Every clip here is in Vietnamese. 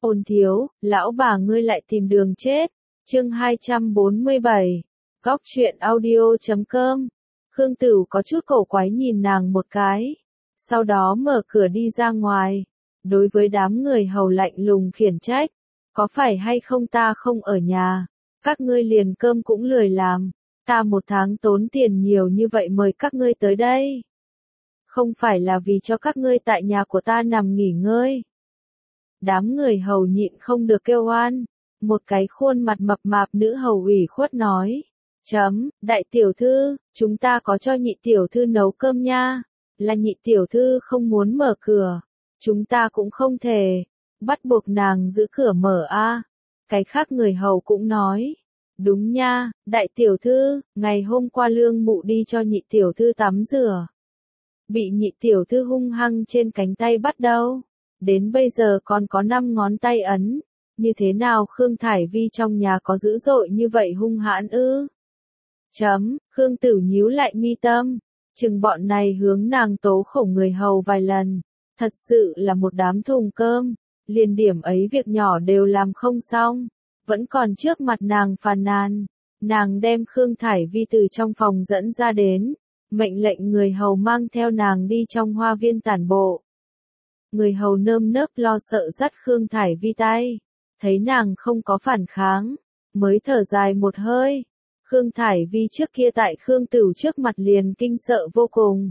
Ôn thiếu, lão bà ngươi lại tìm đường chết. Chương 247. Góc truyện audio.com. Khương Tửu có chút cổ quái nhìn nàng một cái, sau đó mở cửa đi ra ngoài. Đối với đám người hầu lạnh lùng khiển trách, có phải hay không ta không ở nhà, các ngươi liền cơm cũng lười làm, ta một tháng tốn tiền nhiều như vậy mời các ngươi tới đây. Không phải là vì cho các ngươi tại nhà của ta nằm nghỉ ngơi. Đám người hầu nhịn không được kêu oan, một cái khuôn mặt mập mạp nữ hầu ủy khuất nói. Đại tiểu thư, chúng ta có cho nhị tiểu thư nấu cơm nha, là nhị tiểu thư không muốn mở cửa, chúng ta cũng không thể, bắt buộc nàng giữ cửa mở a. Cái khác người hầu cũng nói, đúng nha, đại tiểu thư, ngày hôm qua lương mụ đi cho nhị tiểu thư tắm rửa. Bị nhị tiểu thư hung hăng trên cánh tay bắt đâu, đến bây giờ còn có 5 ngón tay ấn, như thế nào Khương Thải Vi trong nhà có dữ dội như vậy hung hãn ư? Khương Tửu nhíu lại mi tâm, chừng bọn này hướng nàng tố khổ người hầu vài lần, thật sự là một đám thùng cơm, liền điểm ấy việc nhỏ đều làm không xong, vẫn còn trước mặt nàng phàn nàn. Nàng đem Khương Thải Vi từ trong phòng dẫn ra đến, mệnh lệnh người hầu mang theo nàng đi trong hoa viên tản bộ. Người hầu nơm nớp lo sợ dắt Khương Thải Vi tay, thấy nàng không có phản kháng, mới thở dài một hơi. Khương Thải Vi trước kia tại Khương Tửu trước mặt liền kinh sợ vô cùng.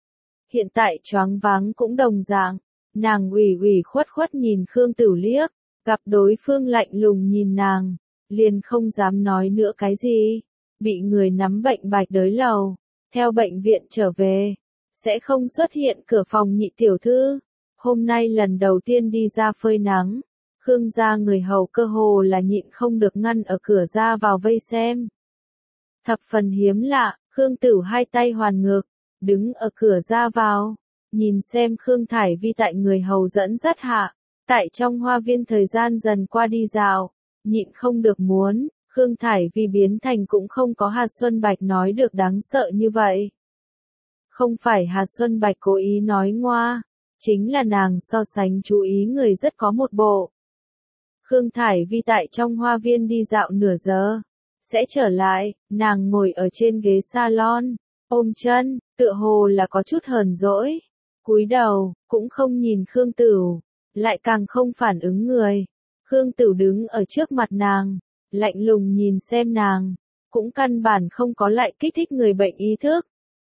Hiện tại choáng váng cũng đồng dạng, nàng ủy khuất nhìn Khương Tửu liếc, gặp đối phương lạnh lùng nhìn nàng, liền không dám nói nữa cái gì, bị người nắm bệnh bạch đới lầu, theo bệnh viện trở về, sẽ không xuất hiện cửa phòng nhị tiểu thư. Hôm nay lần đầu tiên đi ra phơi nắng, Khương gia người hầu cơ hồ là nhịn không được ngăn ở cửa ra vào vây xem. Thập phần hiếm lạ, Khương Tửu hai tay hoàn ngược, đứng ở cửa ra vào, nhìn xem Khương Thải Vi tại người hầu dẫn dắt hạ, tại trong hoa viên thời gian dần qua đi dạo, nhịn không được muốn, Khương Thải Vi biến thành cũng không có Hà Xuân Bạch nói được đáng sợ như vậy. Không phải Hà Xuân Bạch cố ý nói ngoa, chính là nàng so sánh chú ý người rất có một bộ. Khương Thải Vi tại trong hoa viên đi dạo nửa giờ, sẽ trở lại, nàng ngồi ở trên ghế salon, ôm chân, tựa hồ là có chút hờn dỗi, cúi đầu, cũng không nhìn Khương Tửu, lại càng không phản ứng người. Khương Tửu đứng ở trước mặt nàng, lạnh lùng nhìn xem nàng, cũng căn bản không có lại kích thích người bệnh ý thức.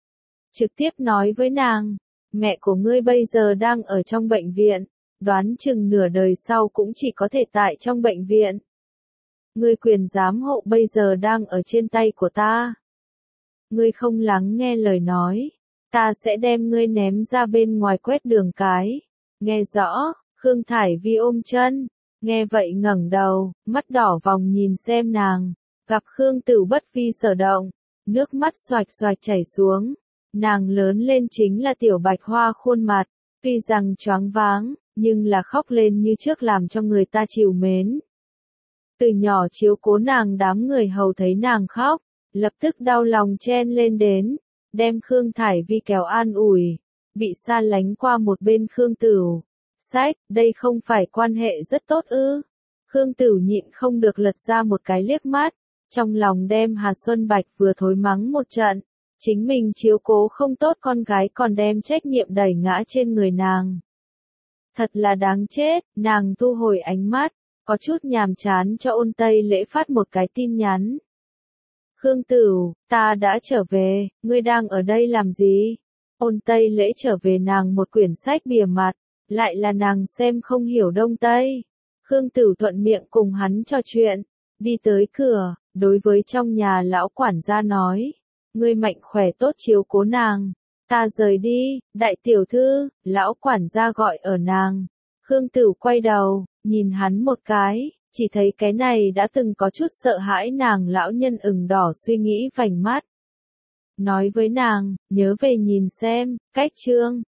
Trực tiếp nói với nàng, mẹ của ngươi bây giờ đang ở trong bệnh viện, đoán chừng nửa đời sau cũng chỉ có thể tại trong bệnh viện. Ngươi quyền giám hộ bây giờ đang ở trên tay của ta. Ngươi không lắng nghe lời nói, ta sẽ đem ngươi ném ra bên ngoài quét đường cái. Nghe rõ, Khương Thải Vi ôm chân, nghe vậy ngẩng đầu, mắt đỏ vòng nhìn xem nàng, gặp Khương Tửu bất vi sở động, nước mắt xoạch xoạch chảy xuống. Nàng lớn lên chính là tiểu bạch hoa khuôn mặt, tuy rằng choáng váng, nhưng là khóc lên như trước làm cho người ta trìu mến. Từ nhỏ chiếu cố nàng đám người hầu thấy nàng khóc, lập tức đau lòng chen lên đến, đem Khương Thải Vi kéo an ủi, bị xa lánh qua một bên Khương Tửu. Sách, đây không phải quan hệ rất tốt ư? Khương Tửu nhịn không được lật ra một cái liếc mắt, trong lòng đem Hà Xuân Bạch vừa thối mắng một trận, chính mình chiếu cố không tốt con gái còn đem trách nhiệm đẩy ngã trên người nàng. Thật là đáng chết, nàng thu hồi ánh mắt, có chút nhàm chán cho Ôn Tây Lễ phát một cái tin nhắn. Khương Tửu, ta đã trở về, ngươi đang ở đây làm gì? Ôn Tây Lễ trở về nàng một quyển sách bìa mặt, lại là nàng xem không hiểu Đông Tây. Khương Tửu thuận miệng cùng hắn trò chuyện, đi tới cửa, đối với trong nhà lão quản gia nói, ngươi mạnh khỏe tốt chiếu cố nàng, ta rời đi, đại tiểu thư, lão quản gia gọi ở nàng. Khương Tửu quay đầu, nhìn hắn một cái, chỉ thấy cái này đã từng có chút sợ hãi nàng lão nhân ửng đỏ suy nghĩ vành mắt. Nói với nàng, nhớ về nhìn xem, cách chương.